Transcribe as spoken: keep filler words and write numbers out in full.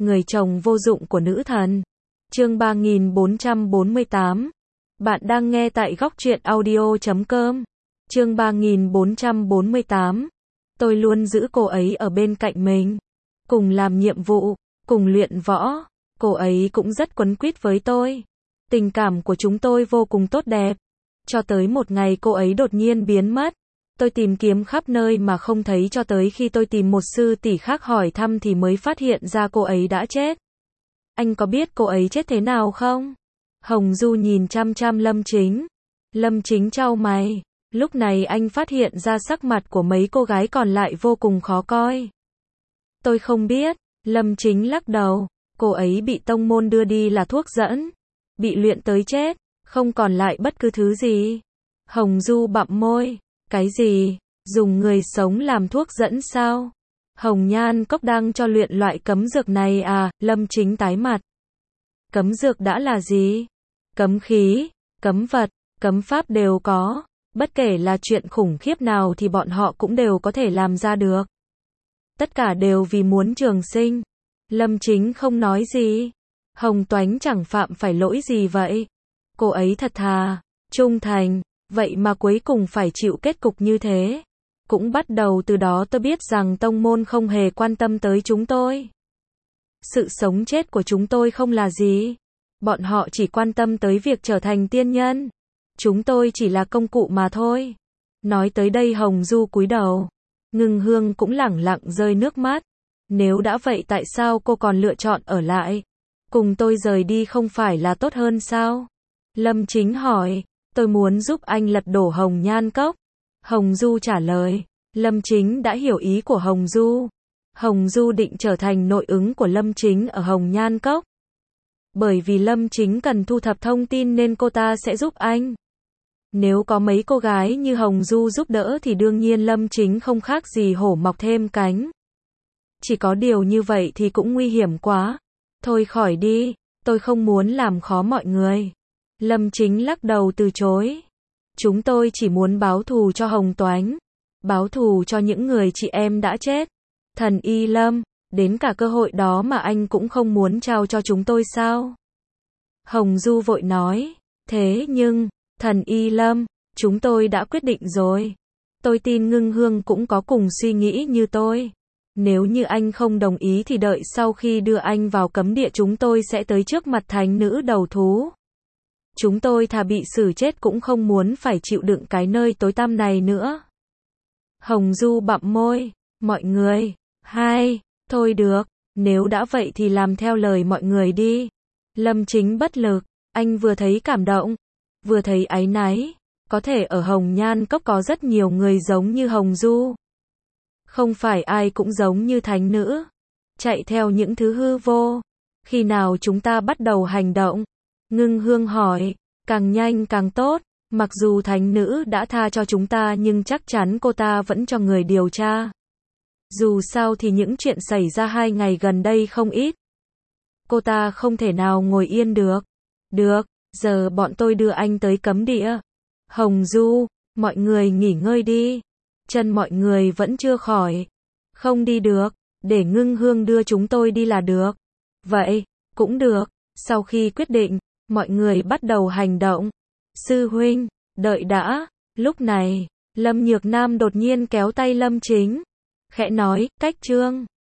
Người chồng vô dụng của nữ thần. Chương ba nghìn bốn trăm bốn mươi tám. Bạn đang nghe tại góc truyện audio chấm com. Chương ba nghìn bốn trăm bốn mươi tám. Tôi luôn giữ cô ấy ở bên cạnh mình. Cùng làm nhiệm vụ, cùng luyện võ. Cô ấy cũng rất quấn quýt với tôi. Tình cảm của chúng tôi vô cùng tốt đẹp. Cho tới một ngày cô ấy đột nhiên biến mất. Tôi tìm kiếm khắp nơi mà không thấy, cho tới khi tôi tìm một sư tỷ khác hỏi thăm thì mới phát hiện ra cô ấy đã chết. Anh có biết cô ấy chết thế nào không? Hồng Du nhìn chăm chăm Lâm Chính. Lâm Chính chau mày. Lúc này anh phát hiện ra sắc mặt của mấy cô gái còn lại vô cùng khó coi. Tôi không biết. Lâm Chính lắc đầu. Cô ấy bị tông môn đưa đi là thuốc dẫn. Bị luyện tới chết. Không còn lại bất cứ thứ gì. Hồng Du bặm môi. Cái gì? Dùng người sống làm thuốc dẫn sao? Hồng Nhan Cốc đang cho luyện loại cấm dược này à? Lâm Chính tái mặt. Cấm dược đã là gì? Cấm khí, cấm vật, cấm pháp đều có. Bất kể là chuyện khủng khiếp nào thì bọn họ cũng đều có thể làm ra được. Tất cả đều vì muốn trường sinh. Lâm Chính không nói gì. Hồng Toánh chẳng phạm phải lỗi gì vậy. Cô ấy thật thà, trung thành. Vậy mà cuối cùng phải chịu kết cục như thế. Cũng bắt đầu từ đó tôi biết rằng tông môn không hề quan tâm tới chúng tôi. Sự sống chết của chúng tôi không là gì. Bọn họ chỉ quan tâm tới việc trở thành tiên nhân. Chúng tôi chỉ là công cụ mà thôi. Nói tới đây Hồng Du cúi đầu. Ngưng Hương cũng lẳng lặng rơi nước mắt. Nếu đã vậy tại sao cô còn lựa chọn ở lại? Cùng tôi rời đi không phải là tốt hơn sao? Lâm Chính hỏi. Tôi muốn giúp anh lật đổ Hồng Nhan Cốc. Hồng Du trả lời. Lâm Chính đã hiểu ý của Hồng Du. Hồng Du định trở thành nội ứng của Lâm Chính ở Hồng Nhan Cốc. Bởi vì Lâm Chính cần thu thập thông tin nên cô ta sẽ giúp anh. Nếu có mấy cô gái như Hồng Du giúp đỡ thì đương nhiên Lâm Chính không khác gì hổ mọc thêm cánh. Chỉ có điều như vậy thì cũng nguy hiểm quá. Thôi khỏi đi, tôi không muốn làm khó mọi người. Lâm Chính lắc đầu từ chối. Chúng tôi chỉ muốn báo thù cho Hồng Toánh. Báo thù cho những người chị em đã chết. Thần Y Lâm, đến cả cơ hội đó mà anh cũng không muốn trao cho chúng tôi sao? Hồng Du vội nói. Thế nhưng, Thần Y Lâm, chúng tôi đã quyết định rồi. Tôi tin Ngưng Hương cũng có cùng suy nghĩ như tôi. Nếu như anh không đồng ý thì đợi sau khi đưa anh vào cấm địa chúng tôi sẽ tới trước mặt thánh nữ đầu thú. Chúng tôi thà bị xử chết cũng không muốn phải chịu đựng cái nơi tối tăm này nữa. Hồng Du bặm môi. Mọi người. Hai. Thôi được. Nếu đã vậy thì làm theo lời mọi người đi. Lâm Chính bất lực. Anh vừa thấy cảm động. Vừa thấy áy náy. Có thể ở Hồng Nhan Cốc có rất nhiều người giống như Hồng Du. Không phải ai cũng giống như thánh nữ. Chạy theo những thứ hư vô. Khi nào chúng ta bắt đầu hành động? Ngưng Hương hỏi. Càng nhanh càng tốt. Mặc dù thánh nữ đã tha cho chúng ta nhưng chắc chắn cô ta vẫn cho người điều tra. Dù sao thì những chuyện xảy ra hai ngày gần đây không ít. Cô ta không thể nào ngồi yên được. Được, giờ bọn tôi đưa anh tới cấm địa. Hồng Du, mọi người nghỉ ngơi đi. Chân mọi người vẫn chưa khỏi. Không đi được, để Ngưng Hương đưa chúng tôi đi là được. Vậy, cũng được. Sau khi quyết định, mọi người bắt đầu hành động. Sư huynh, đợi đã. Lúc này, Lâm Nhược Nam đột nhiên kéo tay Lâm Chính. Khẽ nói, cách trương.